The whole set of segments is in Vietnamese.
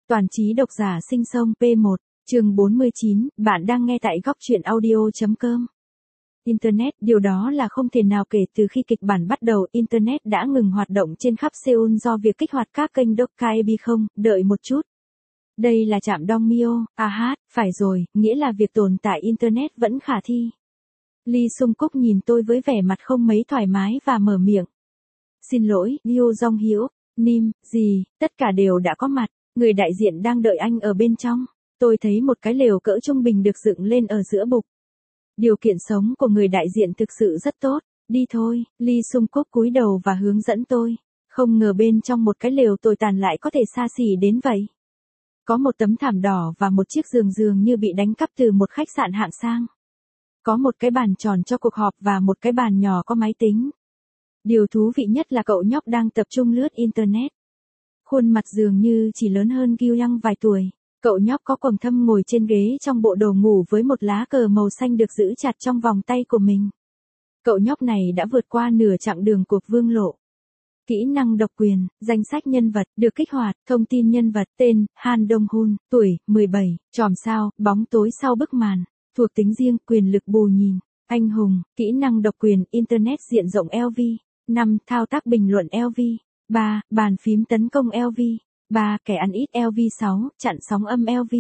Toàn trí độc giả sinh sông P1, chương 49, bạn đang nghe tại góc truyện audio.com. Internet, điều đó là không thể nào kể từ khi kịch bản bắt đầu, Internet đã ngừng hoạt động trên khắp Seoul do việc kích hoạt các kênh Dokkaebi không, đợi một chút. Đây là trạm Dongmyo, phải rồi, nghĩa là việc tồn tại Internet vẫn khả thi. Lee Sung Cúc nhìn tôi với vẻ mặt không mấy thoải mái và mở miệng. Xin lỗi, Yoo Jong Hyuk, Nim, gì, tất cả đều đã có mặt, người đại diện đang đợi anh ở bên trong. Tôi thấy một cái lều cỡ trung bình được dựng lên ở giữa bục. Điều kiện sống của người đại diện thực sự rất tốt, đi thôi, Lee Sung Cúc cúi đầu và hướng dẫn tôi. Không ngờ bên trong một cái lều tồi tàn lại có thể xa xỉ đến vậy. Có một tấm thảm đỏ và một chiếc giường dường như bị đánh cắp từ một khách sạn hạng sang. Có một cái bàn tròn cho cuộc họp và một cái bàn nhỏ có máy tính. Điều thú vị nhất là cậu nhóc đang tập trung lướt Internet. Khuôn mặt dường như chỉ lớn hơn Kyung vài tuổi. Cậu nhóc có quầng thâm ngồi trên ghế trong bộ đồ ngủ với một lá cờ màu xanh được giữ chặt trong vòng tay của mình. Cậu nhóc này đã vượt qua nửa chặng đường cuộc vương lộ. Kỹ năng độc quyền, danh sách nhân vật, được kích hoạt, thông tin nhân vật, tên, Han Dong-hun, tuổi, 17, chòm sao, bóng tối sau bức màn, thuộc tính riêng, quyền lực bù nhìn, anh hùng, kỹ năng độc quyền, Internet diện rộng LV, 5. Thao tác bình luận LV, 3. Bàn phím tấn công LV, 3. Kẻ ăn ít LV, 6. Chặn sóng âm LV,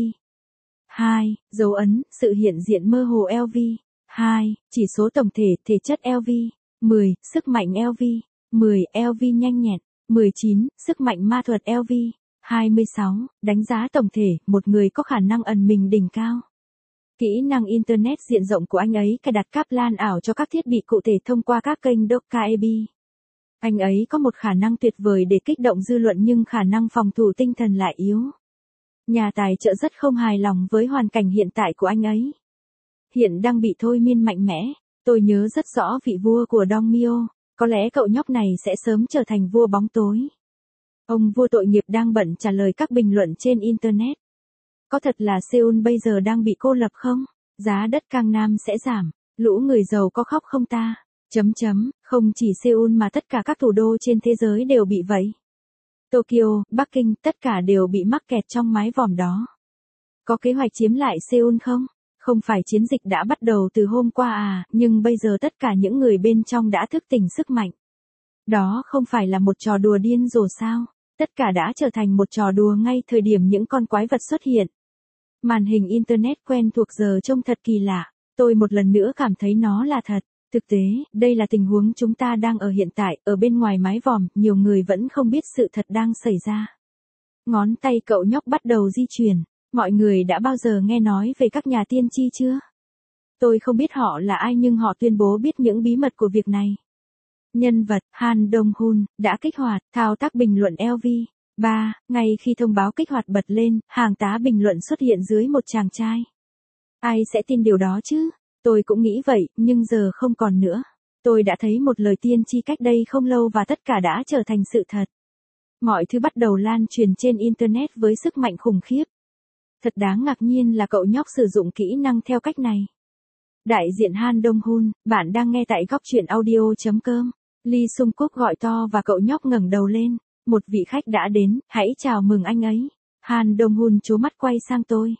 2. Dấu ấn, sự hiện diện mơ hồ LV, 2. Chỉ số tổng thể, thể chất LV, 10. Sức mạnh LV, 10. LV nhanh nhẹn, 19. Sức mạnh ma thuật LV, 26. Đánh giá tổng thể, một người có khả năng ẩn mình đỉnh cao. Kỹ năng Internet diện rộng của anh ấy cài đặt cáp LAN ảo cho các thiết bị cụ thể thông qua các kênh Dokkaebi. Anh ấy có một khả năng tuyệt vời để kích động dư luận nhưng khả năng phòng thủ tinh thần lại yếu. Nhà tài trợ rất không hài lòng với hoàn cảnh hiện tại của anh ấy. Hiện đang bị thôi miên mạnh mẽ, tôi nhớ rất rõ vị vua của Dongmyo, có lẽ cậu nhóc này sẽ sớm trở thành vua bóng tối. Ông vua tội nghiệp đang bận trả lời các bình luận trên Internet. Có thật là Seoul bây giờ đang bị cô lập không? Giá đất Gangnam sẽ giảm, lũ người giàu có khóc không ta? Không chỉ Seoul mà tất cả các thủ đô trên thế giới đều bị vậy. Tokyo, Bắc Kinh, tất cả đều bị mắc kẹt trong mái vòm đó. Có kế hoạch chiếm lại Seoul không? Không phải chiến dịch đã bắt đầu từ hôm qua à, nhưng bây giờ tất cả những người bên trong đã thức tỉnh sức mạnh. Đó không phải là một trò đùa điên rồ sao? Tất cả đã trở thành một trò đùa ngay thời điểm những con quái vật xuất hiện. Màn hình Internet quen thuộc giờ trông thật kỳ lạ, tôi một lần nữa cảm thấy nó là thật. Thực tế, đây là tình huống chúng ta đang ở hiện tại, ở bên ngoài mái vòm, nhiều người vẫn không biết sự thật đang xảy ra. Ngón tay cậu nhóc bắt đầu di chuyển, mọi người đã bao giờ nghe nói về các nhà tiên tri chưa? Tôi không biết họ là ai nhưng họ tuyên bố biết những bí mật của việc này. Nhân vật, Han Dong-hun, đã kích hoạt, thao tác bình luận LV. 3. Ngay khi thông báo kích hoạt bật lên, hàng tá bình luận xuất hiện dưới một chàng trai. Ai sẽ tin điều đó chứ? Tôi cũng nghĩ vậy, nhưng giờ không còn nữa. Tôi đã thấy một lời tiên tri cách đây không lâu và tất cả đã trở thành sự thật. Mọi thứ bắt đầu lan truyền trên Internet với sức mạnh khủng khiếp. Thật đáng ngạc nhiên là cậu nhóc sử dụng kỹ năng theo cách này. Đại diện Han Dong-hun, bạn đang nghe tại góc truyện audio.com. Lee Sung Cúc gọi to và cậu nhóc ngẩng đầu lên. Một vị khách đã đến, hãy chào mừng anh ấy. Han Dong-hun trố mắt quay sang tôi.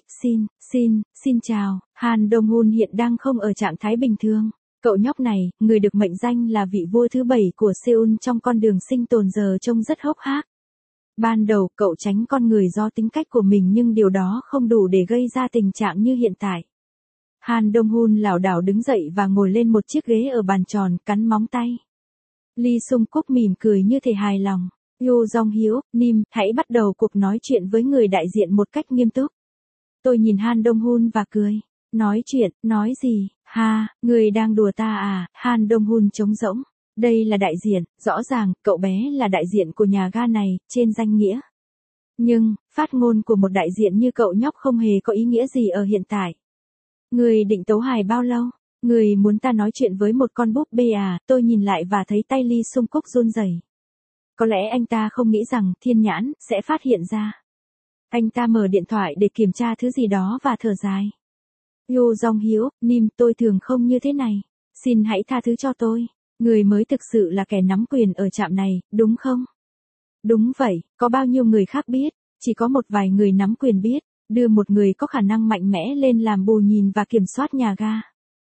Xin chào, Han Dong-hun hiện đang không ở trạng thái bình thường. Cậu nhóc này, người được mệnh danh là vị vua thứ 7 của Seoul trong con đường sinh tồn giờ trông rất hốc hác. Ban đầu cậu tránh con người do tính cách của mình nhưng điều đó không đủ để gây ra tình trạng như hiện tại. Han Dong-hun lảo đảo đứng dậy và ngồi lên một chiếc ghế ở bàn tròn, cắn móng tay. Lee Sung Cúc mỉm cười như thể hài lòng. Yoo Jong Hyuk, Nim, hãy bắt đầu cuộc nói chuyện với người đại diện một cách nghiêm túc. Tôi nhìn Han Dong-hun và cười. Nói chuyện, nói gì? Người đang đùa ta à? Han Dong-hun trống rỗng. Đây là đại diện, rõ ràng, cậu bé là đại diện của nhà ga này, trên danh nghĩa. Nhưng, phát ngôn của một đại diện như cậu nhóc không hề có ý nghĩa gì ở hiện tại. Người định tấu hài bao lâu? Người muốn ta nói chuyện với một con búp bê à? Tôi nhìn lại và thấy tay Lee Sung Cúc run rẩy. Có lẽ anh ta không nghĩ rằng thiên nhãn sẽ phát hiện ra. Anh ta mở điện thoại để kiểm tra thứ gì đó và thở dài. Yoo Jong Hyuk, Nim, tôi thường không như thế này. Xin hãy tha thứ cho tôi. Người mới thực sự là kẻ nắm quyền ở trạm này, đúng không? Đúng vậy, có bao nhiêu người khác biết. Chỉ có một vài người nắm quyền biết, đưa một người có khả năng mạnh mẽ lên làm bù nhìn và kiểm soát nhà ga.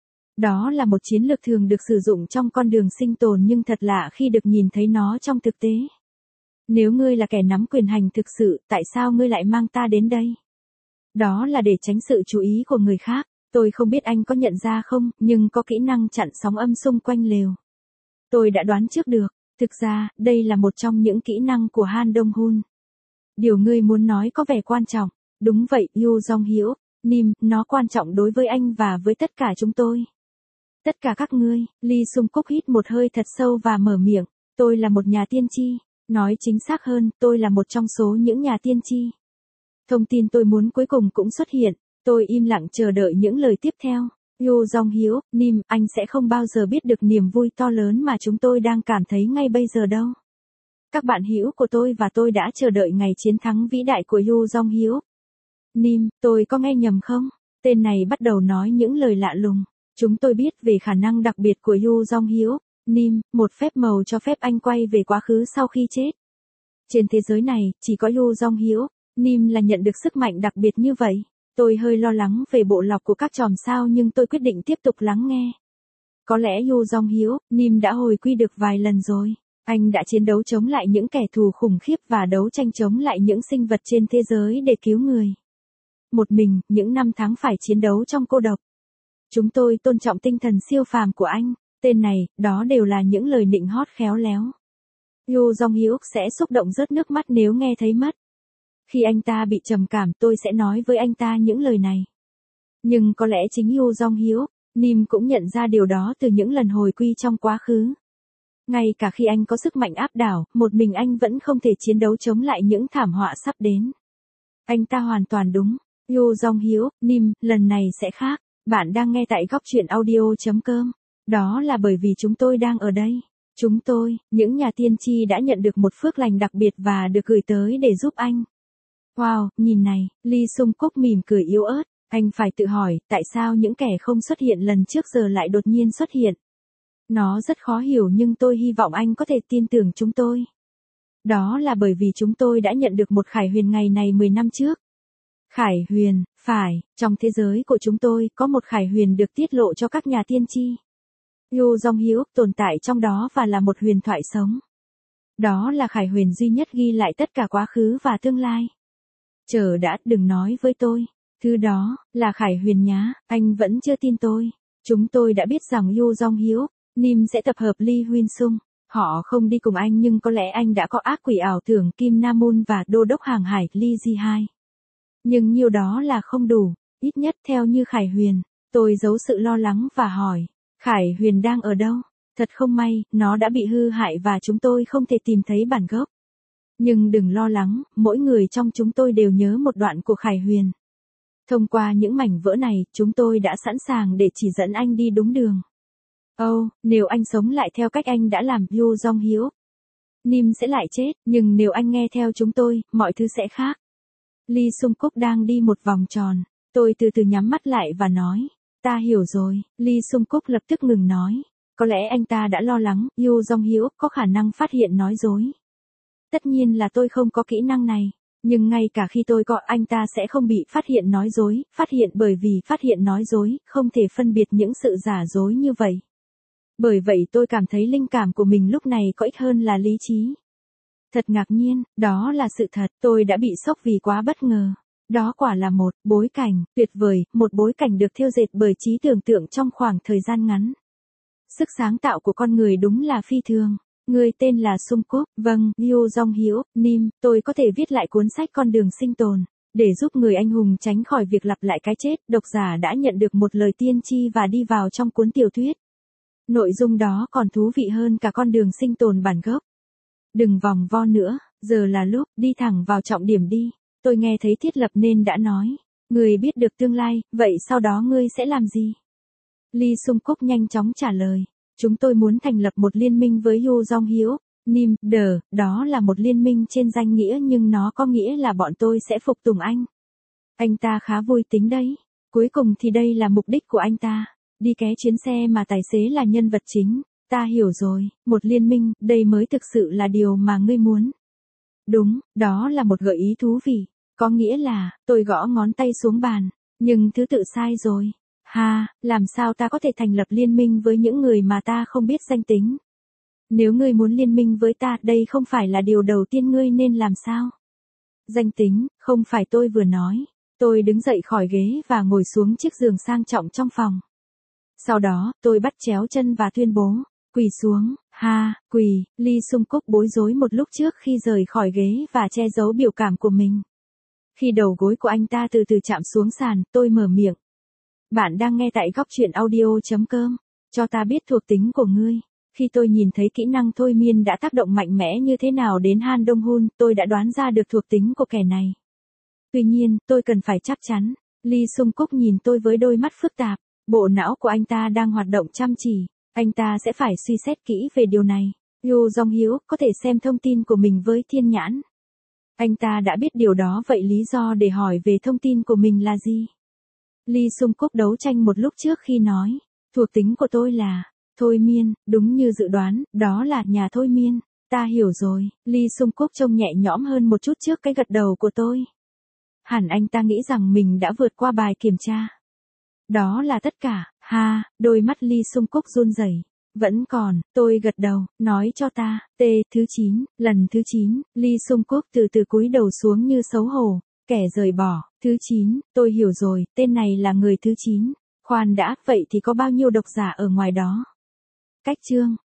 Đó là một chiến lược thường được sử dụng trong con đường sinh tồn nhưng thật lạ khi được nhìn thấy nó trong thực tế. Nếu ngươi là kẻ nắm quyền hành thực sự, tại sao ngươi lại mang ta đến đây? Đó là để tránh sự chú ý của người khác. Tôi không biết anh có nhận ra không, nhưng có kỹ năng chặn sóng âm xung quanh lều. Tôi đã đoán trước được, thực ra, đây là một trong những kỹ năng của Han Dong-hun. Điều ngươi muốn nói có vẻ quan trọng. Đúng vậy, Yoo Jong-hyuk, Nim, nó quan trọng đối với anh và với tất cả chúng tôi. Tất cả các ngươi, Lee Sung-kuk hít một hơi thật sâu và mở miệng. Tôi là một nhà tiên tri. Nói chính xác hơn, tôi là một trong số những nhà tiên tri. Thông tin tôi muốn cuối cùng cũng xuất hiện. Tôi im lặng chờ đợi những lời tiếp theo. Yoo Jong-hyuk, Nim, anh sẽ không bao giờ biết được niềm vui to lớn mà chúng tôi đang cảm thấy ngay bây giờ đâu. Các bạn hữu của tôi và tôi đã chờ đợi ngày chiến thắng vĩ đại của Yoo Jong-hyuk. Nim, tôi có nghe nhầm không? Tên này bắt đầu nói những lời lạ lùng. Chúng tôi biết về khả năng đặc biệt của Yoo Jong-hyuk. Nim, một phép màu cho phép anh quay về quá khứ sau khi chết. Trên thế giới này, chỉ có Yoo Jong-hyuk, Nim là nhận được sức mạnh đặc biệt như vậy. Tôi hơi lo lắng về bộ lọc của các chòm sao nhưng tôi quyết định tiếp tục lắng nghe. Có lẽ Yoo Jong-hyuk, Nim đã hồi quy được vài lần rồi. Anh đã chiến đấu chống lại những kẻ thù khủng khiếp và đấu tranh chống lại những sinh vật trên thế giới để cứu người. Một mình, những năm tháng phải chiến đấu trong cô độc. Chúng tôi tôn trọng tinh thần siêu phàm của anh. Tên này, đó đều là những lời nịnh hót khéo léo. Yoo Jong-hyuk sẽ xúc động rớt nước mắt nếu nghe thấy mất. Khi anh ta bị trầm cảm tôi sẽ nói với anh ta những lời này. Nhưng có lẽ chính Yoo Jong-hyuk, Nim cũng nhận ra điều đó từ những lần hồi quy trong quá khứ. Ngay cả khi anh có sức mạnh áp đảo, một mình anh vẫn không thể chiến đấu chống lại những thảm họa sắp đến. Anh ta hoàn toàn đúng. Yoo Jong-hyuk, Nim, lần này sẽ khác. Bạn đang nghe tại góc truyện audio.com. Đó là bởi vì chúng tôi đang ở đây. Chúng tôi, những nhà tiên tri đã nhận được một phước lành đặc biệt và được gửi tới để giúp anh. Wow, nhìn này, Lee Sung-kuk mỉm cười yếu ớt. Anh phải tự hỏi, tại sao những kẻ không xuất hiện lần trước giờ lại đột nhiên xuất hiện? Nó rất khó hiểu nhưng tôi hy vọng anh có thể tin tưởng chúng tôi. Đó là bởi vì chúng tôi đã nhận được một khải huyền ngày này 10 năm trước. Khải huyền, phải, trong thế giới của chúng tôi có một khải huyền được tiết lộ cho các nhà tiên tri. Yoo Jong-hyuk tồn tại trong đó và là một huyền thoại sống. Đó là khải huyền duy nhất ghi lại tất cả quá khứ và tương lai. Chờ đã, đừng nói với tôi. Thứ đó, là khải huyền nhá, anh vẫn chưa tin tôi. Chúng tôi đã biết rằng Yoo Jong-hyuk, Nim sẽ tập hợp Lee Huynh-sung. Họ không đi cùng anh nhưng có lẽ anh đã có ác quỷ ảo tưởng Kim Nam-un và đô đốc hàng hải Lee Ji-hai. Nhưng nhiều đó là không đủ, ít nhất theo như khải huyền. Tôi giấu sự lo lắng và hỏi, khải huyền đang ở đâu? Thật không may, nó đã bị hư hại và chúng tôi không thể tìm thấy bản gốc. Nhưng đừng lo lắng, mỗi người trong chúng tôi đều nhớ một đoạn của khải huyền. Thông qua những mảnh vỡ này, chúng tôi đã sẵn sàng để chỉ dẫn anh đi đúng đường. Nếu anh sống lại theo cách anh đã làm, Yoo Jong-hyuk, Nim sẽ lại chết, nhưng nếu anh nghe theo chúng tôi, mọi thứ sẽ khác. Lee Sung-kuk đang đi một vòng tròn. Tôi từ từ nhắm mắt lại và nói, ta hiểu rồi. Lee Sung-kuk lập tức ngừng nói. Có lẽ anh ta đã lo lắng, Yoo Jong-hyuk có khả năng phát hiện nói dối. Tất nhiên là tôi không có kỹ năng này. Nhưng ngay cả khi tôi có, anh ta sẽ không bị phát hiện nói dối, phát hiện bởi vì phát hiện nói dối, không thể phân biệt những sự giả dối như vậy. Bởi vậy tôi cảm thấy linh cảm của mình lúc này có ích hơn là lý trí. Thật ngạc nhiên, đó là sự thật, tôi đã bị sốc vì quá bất ngờ. Đó quả là một bối cảnh tuyệt vời, một bối cảnh được thêu dệt bởi trí tưởng tượng trong khoảng thời gian ngắn. Sức sáng tạo của con người đúng là phi thường. Người tên là Sung-kuk, vâng, Yoo Jong-hyuk, Nim, tôi có thể viết lại cuốn sách Con đường sinh tồn. Để giúp người anh hùng tránh khỏi việc lặp lại cái chết, độc giả đã nhận được một lời tiên tri và đi vào trong cuốn tiểu thuyết. Nội dung đó còn thú vị hơn cả con đường sinh tồn bản gốc. Đừng vòng vo nữa, giờ là lúc, đi thẳng vào trọng điểm đi. Tôi nghe thấy Thiết Lập nên đã nói. Người biết được tương lai, vậy sau đó ngươi sẽ làm gì? Lee Sung-kuk nhanh chóng trả lời. Chúng tôi muốn thành lập một liên minh với Yoo Jong-hyuk, Nim, đó là một liên minh trên danh nghĩa nhưng nó có nghĩa là bọn tôi sẽ phục tùng anh. Anh ta khá vui tính đấy. Cuối cùng thì đây là mục đích của anh ta. Đi ké chuyến xe mà tài xế là nhân vật chính. Ta hiểu rồi, một liên minh, đây mới thực sự là điều mà ngươi muốn. Đúng, đó là một gợi ý thú vị. Có nghĩa là, tôi gõ ngón tay xuống bàn. Nhưng thứ tự sai rồi. Ha, làm sao ta có thể thành lập liên minh với những người mà ta không biết danh tính? Nếu ngươi muốn liên minh với ta, đây không phải là điều đầu tiên ngươi nên làm sao? Danh tính, không phải tôi vừa nói. Tôi đứng dậy khỏi ghế và ngồi xuống chiếc giường sang trọng trong phòng. Sau đó, tôi bắt chéo chân và tuyên bố, quỳ xuống, ha, quỳ. Lee Sung Cúc bối rối một lúc trước khi rời khỏi ghế và che giấu biểu cảm của mình. Khi đầu gối của anh ta từ từ chạm xuống sàn, tôi mở miệng. Bạn đang nghe tại góc truyện audio.com. Cho ta biết thuộc tính của ngươi. Khi tôi nhìn thấy kỹ năng thôi miên đã tác động mạnh mẽ như thế nào đến Han Dong-hun, tôi đã đoán ra được thuộc tính của kẻ này. Tuy nhiên, tôi cần phải chắc chắn. Lee Sung Cúc nhìn tôi với đôi mắt phức tạp. Bộ não của anh ta đang hoạt động chăm chỉ. Anh ta sẽ phải suy xét kỹ về điều này. Yoo Jong-hyuk có thể xem thông tin của mình với thiên nhãn. Anh ta đã biết điều đó, vậy lý do để hỏi về thông tin của mình là gì? Lee Sung Cúc đấu tranh một lúc trước khi nói. Thuộc tính của tôi là thôi miên, đúng như dự đoán, đó là nhà thôi miên. Ta hiểu rồi. Lee Sung Cúc trông nhẹ nhõm hơn một chút trước cái gật đầu của tôi. Hẳn anh ta nghĩ rằng mình đã vượt qua bài kiểm tra. Đó là tất cả, ha, đôi mắt Lee Sung Cúc run rẩy. Vẫn còn, tôi gật đầu, nói cho ta, thứ 9, lần thứ 9, Lee Sung Cúc từ từ cúi đầu xuống như xấu hổ, kẻ rời bỏ, thứ 9, tôi hiểu rồi, tên này là người thứ 9. Khoan đã, vậy thì có bao nhiêu độc giả ở ngoài đó? Cách chương